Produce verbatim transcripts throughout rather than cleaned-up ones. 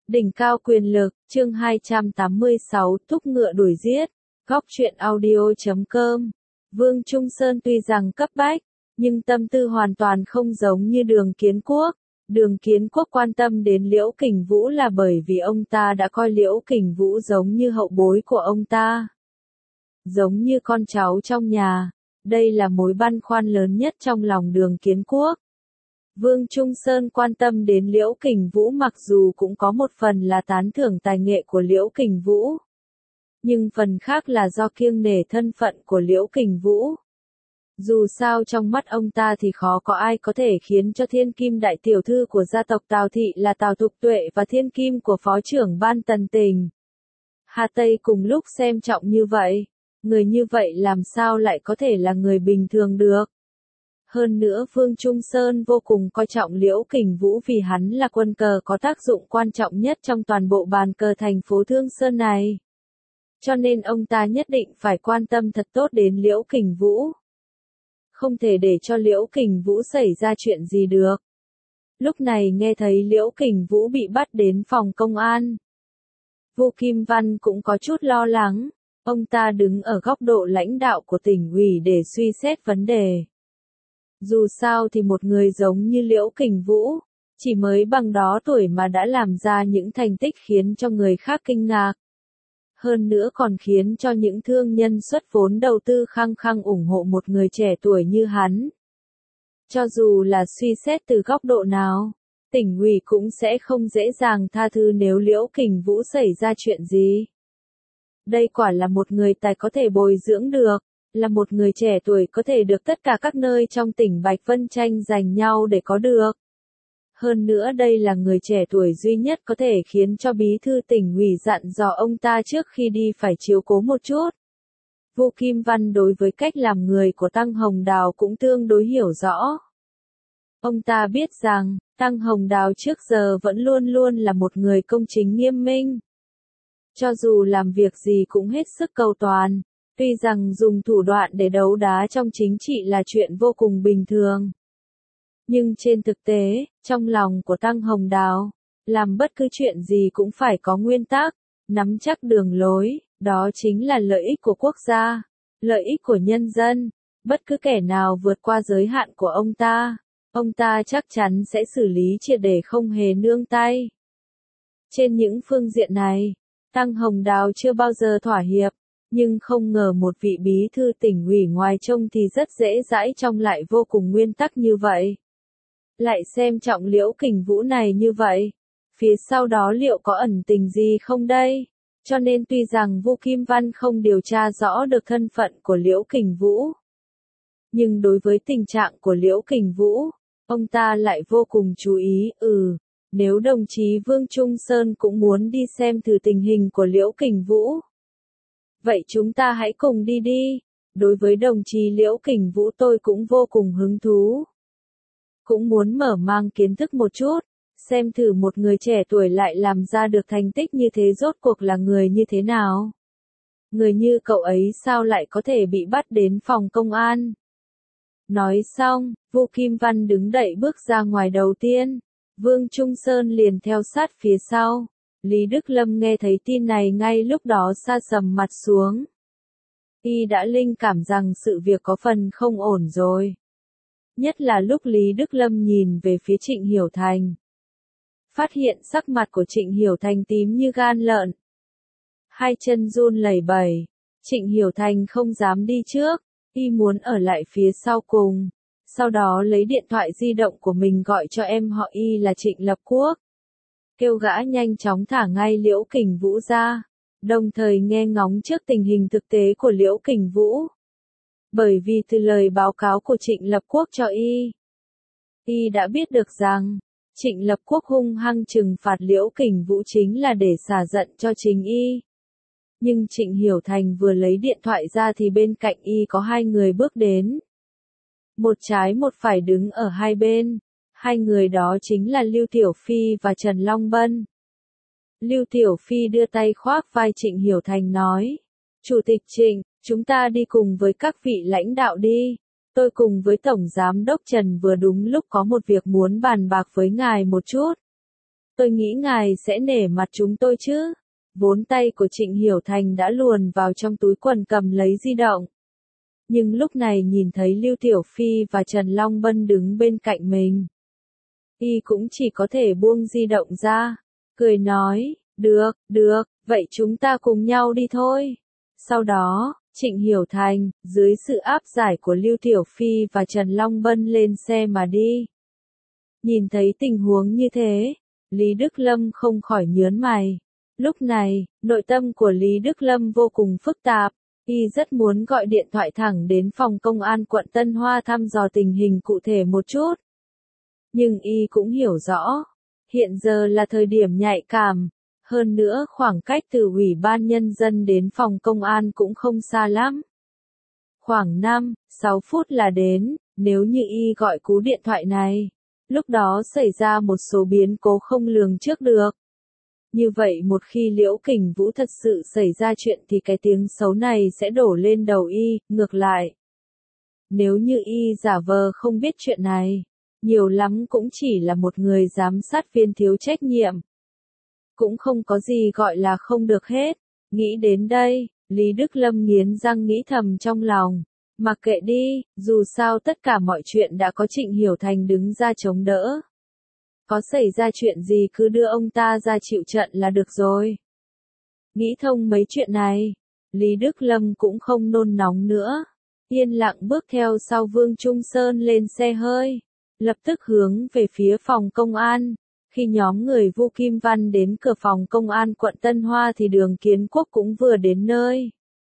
Đỉnh cao quyền lực, chương hai trăm tám mươi sáu, thúc ngựa đuổi giết. Góc truyện audio chấm com. Vương Trung Sơn tuy rằng cấp bách, nhưng tâm tư hoàn toàn không giống như Đường Kiến Quốc. Đường Kiến Quốc quan tâm đến Liễu Kình Vũ là bởi vì ông ta đã coi Liễu Kình Vũ giống như hậu bối của ông ta. Giống như con cháu trong nhà. Đây là mối băn khoăn lớn nhất trong lòng Đường Kiến Quốc. Vương Trung Sơn quan tâm đến Liễu Kình Vũ mặc dù cũng có một phần là tán thưởng tài nghệ của Liễu Kình Vũ. Nhưng phần khác là do kiêng nể thân phận của Liễu Kình Vũ. Dù sao trong mắt ông ta thì khó có ai có thể khiến cho thiên kim đại tiểu thư của gia tộc Tào Thị là Tào Thục Tuệ và thiên kim của phó trưởng ban Tần Tình Hà Tây cùng lúc xem trọng như vậy. Người như vậy làm sao lại có thể là người bình thường được. Hơn nữa Vương Trung Sơn vô cùng coi trọng Liễu Kình Vũ vì hắn là quân cờ có tác dụng quan trọng nhất trong toàn bộ bàn cờ thành phố Thương Sơn này. Cho nên ông ta nhất định phải quan tâm thật tốt đến Liễu Kình Vũ. Không thể để cho Liễu Kình Vũ xảy ra chuyện gì được. Lúc này nghe thấy Liễu Kình Vũ bị bắt đến phòng công an. Vu Kim Văn cũng có chút lo lắng. Ông ta đứng ở góc độ lãnh đạo của tỉnh ủy để suy xét vấn đề. Dù sao thì một người giống như Liễu Kình Vũ, chỉ mới bằng đó tuổi mà đã làm ra những thành tích khiến cho người khác kinh ngạc. Hơn nữa còn khiến cho những thương nhân xuất vốn đầu tư khăng khăng ủng hộ một người trẻ tuổi như hắn. Cho dù là suy xét từ góc độ nào, tỉnh ủy cũng sẽ không dễ dàng tha thứ nếu Liễu Kình Vũ xảy ra chuyện gì. Đây quả là một người tài có thể bồi dưỡng được. Là một người trẻ tuổi có thể được tất cả các nơi trong tỉnh Bạch Vân tranh giành nhau để có được. Hơn nữa đây là người trẻ tuổi duy nhất có thể khiến cho bí thư tỉnh ủy dặn dò ông ta trước khi đi phải chiếu cố một chút. Vu Kim Văn đối với cách làm người của Tăng Hồng Đào cũng tương đối hiểu rõ. Ông ta biết rằng, Tăng Hồng Đào trước giờ vẫn luôn luôn là một người công chính nghiêm minh. Cho dù làm việc gì cũng hết sức cầu toàn. Tuy rằng dùng thủ đoạn để đấu đá trong chính trị là chuyện vô cùng bình thường. Nhưng trên thực tế, trong lòng của Tăng Hồng Đào, làm bất cứ chuyện gì cũng phải có nguyên tắc, nắm chắc đường lối, đó chính là lợi ích của quốc gia, lợi ích của nhân dân. Bất cứ kẻ nào vượt qua giới hạn của ông ta, ông ta chắc chắn sẽ xử lý triệt để không hề nương tay. Trên những phương diện này, Tăng Hồng Đào chưa bao giờ thỏa hiệp. Nhưng không ngờ một vị bí thư tỉnh ủy ngoài trông thì rất dễ dãi trong lại vô cùng nguyên tắc như vậy. Lại xem trọng Liễu Kình Vũ này như vậy. Phía sau đó liệu có ẩn tình gì không đây? Cho nên tuy rằng Vu Kim Văn không điều tra rõ được thân phận của Liễu Kình Vũ. Nhưng đối với tình trạng của Liễu Kình Vũ, ông ta lại vô cùng chú ý. Ừ, nếu đồng chí Vương Trung Sơn cũng muốn đi xem thử tình hình của Liễu Kình Vũ. Vậy chúng ta hãy cùng đi đi. Đối với đồng chí Liễu Kình Vũ tôi cũng vô cùng hứng thú. Cũng muốn mở mang kiến thức một chút, xem thử một người trẻ tuổi lại làm ra được thành tích như thế rốt cuộc là người như thế nào. Người như cậu ấy sao lại có thể bị bắt đến phòng công an. Nói xong, Vu Kim Văn đứng dậy bước ra ngoài đầu tiên. Vương Trung Sơn liền theo sát phía sau. Lý Đức Lâm nghe thấy tin này ngay lúc đó sa sầm mặt xuống. Y đã linh cảm rằng sự việc có phần không ổn rồi. Nhất là lúc Lý Đức Lâm nhìn về phía Trịnh Hiểu Thành. Phát hiện sắc mặt của Trịnh Hiểu Thành tím như gan lợn. Hai chân run lẩy bẩy. Trịnh Hiểu Thành không dám đi trước. Y muốn ở lại phía sau cùng. Sau đó lấy điện thoại di động của mình gọi cho em họ Y là Trịnh Lập Quốc. Kêu gã nhanh chóng thả ngay Liễu Kình Vũ ra, đồng thời nghe ngóng trước tình hình thực tế của Liễu Kình Vũ. Bởi vì từ lời báo cáo của Trịnh Lập Quốc cho Y, Y đã biết được rằng, Trịnh Lập Quốc hung hăng trừng phạt Liễu Kình Vũ chính là để xả giận cho chính Y. Nhưng Trịnh Hiểu Thành vừa lấy điện thoại ra thì bên cạnh Y có hai người bước đến. Một trái một phải đứng ở hai bên. Hai người đó chính là Lưu Tiểu Phi và Trần Long Bân. Lưu Tiểu Phi đưa tay khoác vai Trịnh Hiểu Thành nói. Chủ tịch Trịnh, chúng ta đi cùng với các vị lãnh đạo đi. Tôi cùng với Tổng Giám đốc Trần vừa đúng lúc có một việc muốn bàn bạc với ngài một chút. Tôi nghĩ ngài sẽ nể mặt chúng tôi chứ. Vốn tay của Trịnh Hiểu Thành đã luồn vào trong túi quần cầm lấy di động. Nhưng lúc này nhìn thấy Lưu Tiểu Phi và Trần Long Bân đứng bên cạnh mình. Y cũng chỉ có thể buông di động ra, cười nói, được, được, vậy chúng ta cùng nhau đi thôi. Sau đó, Trịnh Hiểu Thành, dưới sự áp giải của Lưu Tiểu Phi và Trần Long Bân lên xe mà đi. Nhìn thấy tình huống như thế, Lý Đức Lâm không khỏi nhớn mày. Lúc này, nội tâm của Lý Đức Lâm vô cùng phức tạp. Y rất muốn gọi điện thoại thẳng đến phòng công an quận Tân Hoa thăm dò tình hình cụ thể một chút. Nhưng Y cũng hiểu rõ, hiện giờ là thời điểm nhạy cảm. Hơn nữa khoảng cách từ Ủy ban Nhân dân đến phòng công an cũng không xa lắm. Khoảng năm, sáu phút là đến, nếu như Y gọi cú điện thoại này. Lúc đó xảy ra một số biến cố không lường trước được. Như vậy một khi Liễu Kình Vũ thật sự xảy ra chuyện thì cái tiếng xấu này sẽ đổ lên đầu Y, ngược lại. Nếu như Y giả vờ không biết chuyện này, nhiều lắm cũng chỉ là một người giám sát viên thiếu trách nhiệm. Cũng không có gì gọi là không được hết. Nghĩ đến đây, Lý Đức Lâm nghiến răng nghĩ thầm trong lòng. Mặc kệ đi, dù sao tất cả mọi chuyện đã có Trịnh Hiểu Thành đứng ra chống đỡ. Có xảy ra chuyện gì cứ đưa ông ta ra chịu trận là được rồi. Nghĩ thông mấy chuyện này, Lý Đức Lâm cũng không nôn nóng nữa. Yên lặng bước theo sau Vương Trung Sơn lên xe hơi. Lập tức hướng về phía phòng công an. Khi nhóm người Vu Kim Văn đến cửa phòng công an quận Tân Hoa thì Đường Kiến Quốc cũng vừa đến nơi.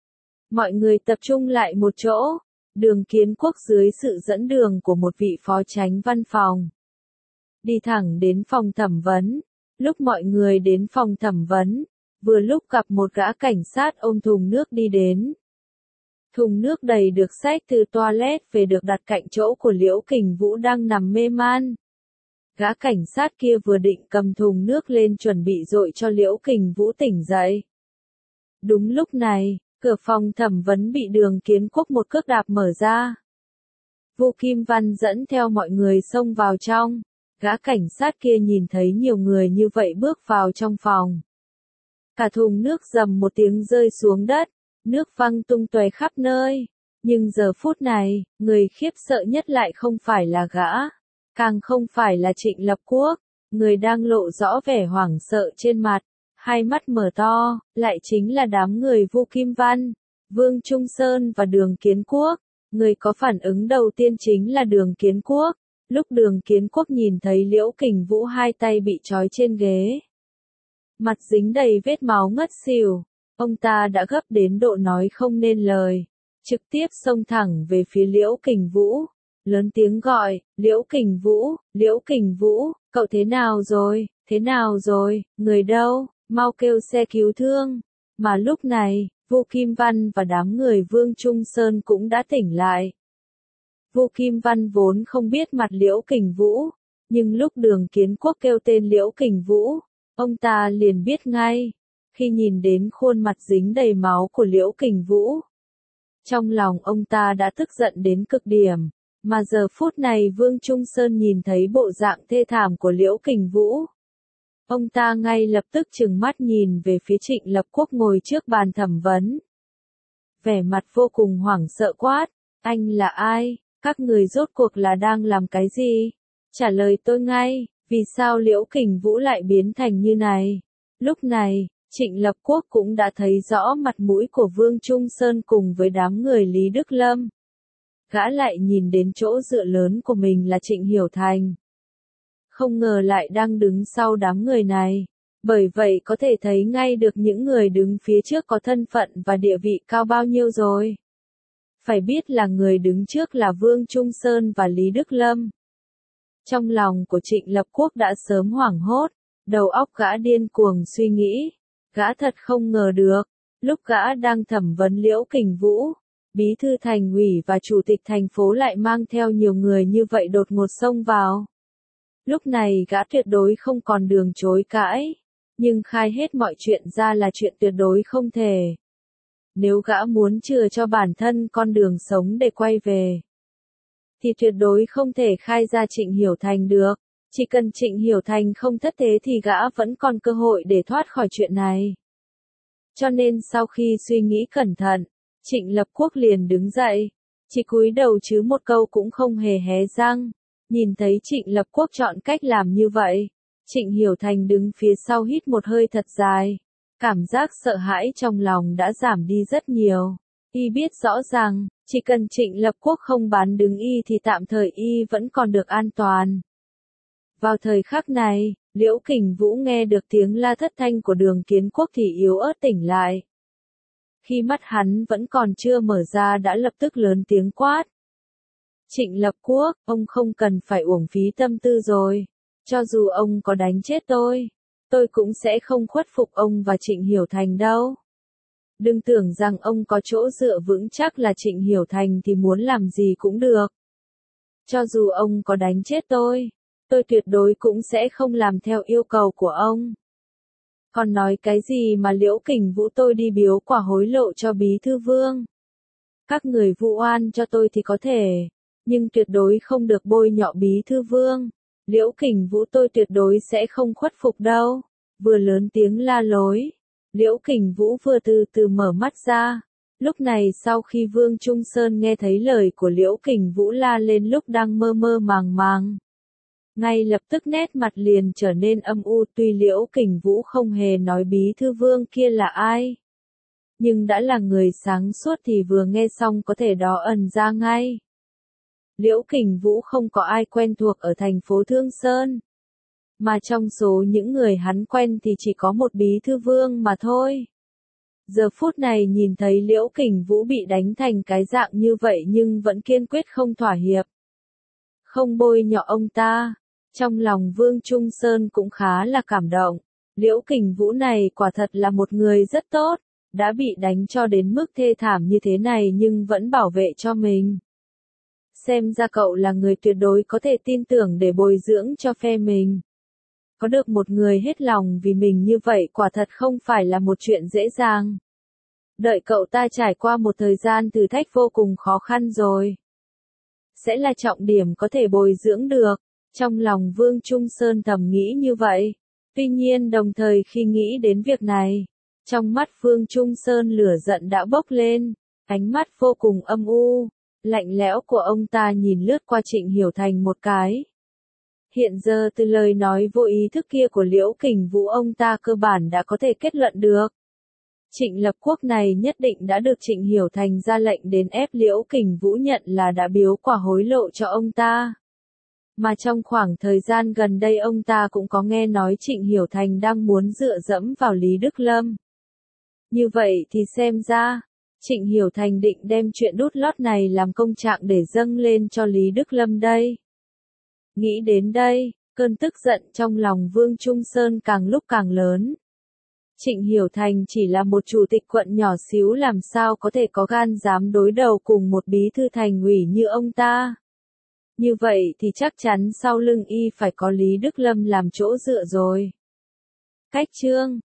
Mọi người tập trung lại một chỗ. Đường Kiến Quốc dưới sự dẫn đường của một vị phó chánh văn phòng. Đi thẳng đến phòng thẩm vấn. Lúc mọi người đến phòng thẩm vấn, vừa lúc gặp một gã cảnh sát ôm thùng nước đi đến. Thùng nước đầy được xách từ toilet về được đặt cạnh chỗ của Liễu Kình Vũ đang nằm mê man. Gã cảnh sát kia vừa định cầm thùng nước lên chuẩn bị dội cho Liễu Kình Vũ tỉnh dậy. Đúng lúc này, cửa phòng thẩm vấn bị Đường Kiến Quốc một cước đạp mở ra. Vu Kim Văn dẫn theo mọi người xông vào trong. Gã cảnh sát kia nhìn thấy nhiều người như vậy bước vào trong phòng. Cả thùng nước rầm một tiếng rơi xuống đất, nước văng tung tóe khắp nơi. Nhưng giờ phút này, người khiếp sợ nhất lại không phải là gã, càng không phải là Trịnh Lập Quốc, người đang lộ rõ vẻ hoảng sợ trên mặt, hai mắt mở to, lại chính là đám người Vu Kim Văn, Vương Trung Sơn và Đường Kiến Quốc. Người có phản ứng đầu tiên chính là Đường Kiến Quốc. Lúc Đường Kiến Quốc nhìn thấy Liễu Kình Vũ hai tay bị trói trên ghế, mặt dính đầy vết máu ngất xỉu, ông ta đã gấp đến độ nói không nên lời, trực tiếp xông thẳng về phía Liễu Kình Vũ, lớn tiếng gọi, Liễu Kình Vũ, Liễu Kình Vũ, cậu thế nào rồi, thế nào rồi, người đâu, mau kêu xe cứu thương. Mà lúc này, Vu Kim Văn và đám người Vương Trung Sơn cũng đã tỉnh lại. Vu Kim Văn vốn không biết mặt Liễu Kình Vũ, nhưng lúc Đường Kiến Quốc kêu tên Liễu Kình Vũ, ông ta liền biết ngay. Khi nhìn đến khuôn mặt dính đầy máu của Liễu Kình Vũ, trong lòng ông ta đã tức giận đến cực điểm, mà giờ phút này Vương Trung Sơn nhìn thấy bộ dạng thê thảm của Liễu Kình Vũ. Ông ta ngay lập tức trừng mắt nhìn về phía Trịnh Lập Quốc ngồi trước bàn thẩm vấn. Vẻ mặt vô cùng hoảng sợ quát, anh là ai? Các người rốt cuộc là đang làm cái gì? Trả lời tôi ngay, vì sao Liễu Kình Vũ lại biến thành như này? Lúc này, Trịnh Lập Quốc cũng đã thấy rõ mặt mũi của Vương Trung Sơn cùng với đám người Lý Đức Lâm. Gã lại nhìn đến chỗ dựa lớn của mình là Trịnh Hiểu Thành. Không ngờ lại đang đứng sau đám người này. Bởi vậy có thể thấy ngay được những người đứng phía trước có thân phận và địa vị cao bao nhiêu rồi. Phải biết là người đứng trước là Vương Trung Sơn và Lý Đức Lâm. Trong lòng của Trịnh Lập Quốc đã sớm hoảng hốt, đầu óc gã điên cuồng suy nghĩ. Gã thật không ngờ được, lúc gã đang thẩm vấn Liễu Kình Vũ, bí thư thành ủy và chủ tịch thành phố lại mang theo nhiều người như vậy đột ngột xông vào. Lúc này gã tuyệt đối không còn đường chối cãi, nhưng khai hết mọi chuyện ra là chuyện tuyệt đối không thể. Nếu gã muốn chừa cho bản thân con đường sống để quay về, thì tuyệt đối không thể khai ra Trịnh Hiểu Thành được. Chỉ cần Trịnh Hiểu Thành không thất thế thì gã vẫn còn cơ hội để thoát khỏi chuyện này. Cho nên sau khi suy nghĩ cẩn thận, Trịnh Lập Quốc liền đứng dậy, chỉ cúi đầu chứ một câu cũng không hề hé răng. Nhìn thấy Trịnh Lập Quốc chọn cách làm như vậy, Trịnh Hiểu Thành đứng phía sau hít một hơi thật dài. Cảm giác sợ hãi trong lòng đã giảm đi rất nhiều. Y biết rõ ràng, chỉ cần Trịnh Lập Quốc không bán đứng y thì tạm thời y vẫn còn được an toàn. Vào thời khắc này, Liễu Kình Vũ nghe được tiếng la thất thanh của Đường Kiến Quốc thì yếu ớt tỉnh lại. Khi mắt hắn vẫn còn chưa mở ra đã lập tức lớn tiếng quát. Trịnh Lập Quốc, ông không cần phải uổng phí tâm tư rồi. Cho dù ông có đánh chết tôi, tôi cũng sẽ không khuất phục ông và Trịnh Hiểu Thành đâu. Đừng tưởng rằng ông có chỗ dựa vững chắc là Trịnh Hiểu Thành thì muốn làm gì cũng được. Cho dù ông có đánh chết tôi, tôi tuyệt đối cũng sẽ không làm theo yêu cầu của ông. Còn nói cái gì mà Liễu Kình Vũ tôi đi biếu quả hối lộ cho Bí Thư Vương. Các người vu oan cho tôi thì có thể, nhưng tuyệt đối không được bôi nhọ Bí Thư Vương. Liễu Kình Vũ tôi tuyệt đối sẽ không khuất phục đâu. Vừa lớn tiếng la lối, Liễu Kình Vũ vừa từ từ mở mắt ra. Lúc này sau khi Vương Trung Sơn nghe thấy lời của Liễu Kình Vũ la lên lúc đang mơ mơ màng màng, ngay lập tức nét mặt liền trở nên âm u. Tuy Liễu Kình Vũ không hề nói Bí Thư Vương kia là ai, nhưng đã là người sáng suốt thì vừa nghe xong có thể đó ẩn ra ngay. Liễu Kình Vũ không có ai quen thuộc ở thành phố Thương Sơn, mà trong số những người hắn quen thì chỉ có một Bí Thư Vương mà thôi. Giờ phút này nhìn thấy Liễu Kình Vũ bị đánh thành cái dạng như vậy nhưng vẫn kiên quyết không thỏa hiệp, không bôi nhọ ông ta, trong lòng Vương Trung Sơn cũng khá là cảm động. Liễu Kình Vũ này quả thật là một người rất tốt, đã bị đánh cho đến mức thê thảm như thế này nhưng vẫn bảo vệ cho mình. Xem ra cậu là người tuyệt đối có thể tin tưởng để bồi dưỡng cho phe mình. Có được một người hết lòng vì mình như vậy quả thật không phải là một chuyện dễ dàng. Đợi cậu ta trải qua một thời gian thử thách vô cùng khó khăn rồi, sẽ là trọng điểm có thể bồi dưỡng được. Trong lòng Vương Trung Sơn thầm nghĩ như vậy. Tuy nhiên đồng thời khi nghĩ đến việc này, trong mắt Vương Trung Sơn lửa giận đã bốc lên, ánh mắt vô cùng âm u, lạnh lẽo của ông ta nhìn lướt qua Trịnh Hiểu Thành một cái. Hiện giờ từ lời nói vô ý thức kia của Liễu Kình Vũ ông ta cơ bản đã có thể kết luận được. Trịnh Lập Quốc này nhất định đã được Trịnh Hiểu Thành ra lệnh đến ép Liễu Kình Vũ nhận là đã biếu quả hối lộ cho ông ta. Mà trong khoảng thời gian gần đây ông ta cũng có nghe nói Trịnh Hiểu Thành đang muốn dựa dẫm vào Lý Đức Lâm. Như vậy thì xem ra, Trịnh Hiểu Thành định đem chuyện đút lót này làm công trạng để dâng lên cho Lý Đức Lâm đây. Nghĩ đến đây, cơn tức giận trong lòng Vương Trung Sơn càng lúc càng lớn. Trịnh Hiểu Thành chỉ là một chủ tịch quận nhỏ xíu làm sao có thể có gan dám đối đầu cùng một bí thư thành ủy như ông ta. Như vậy thì chắc chắn sau lưng y phải có Lý Đức Lâm làm chỗ dựa rồi. Cách chương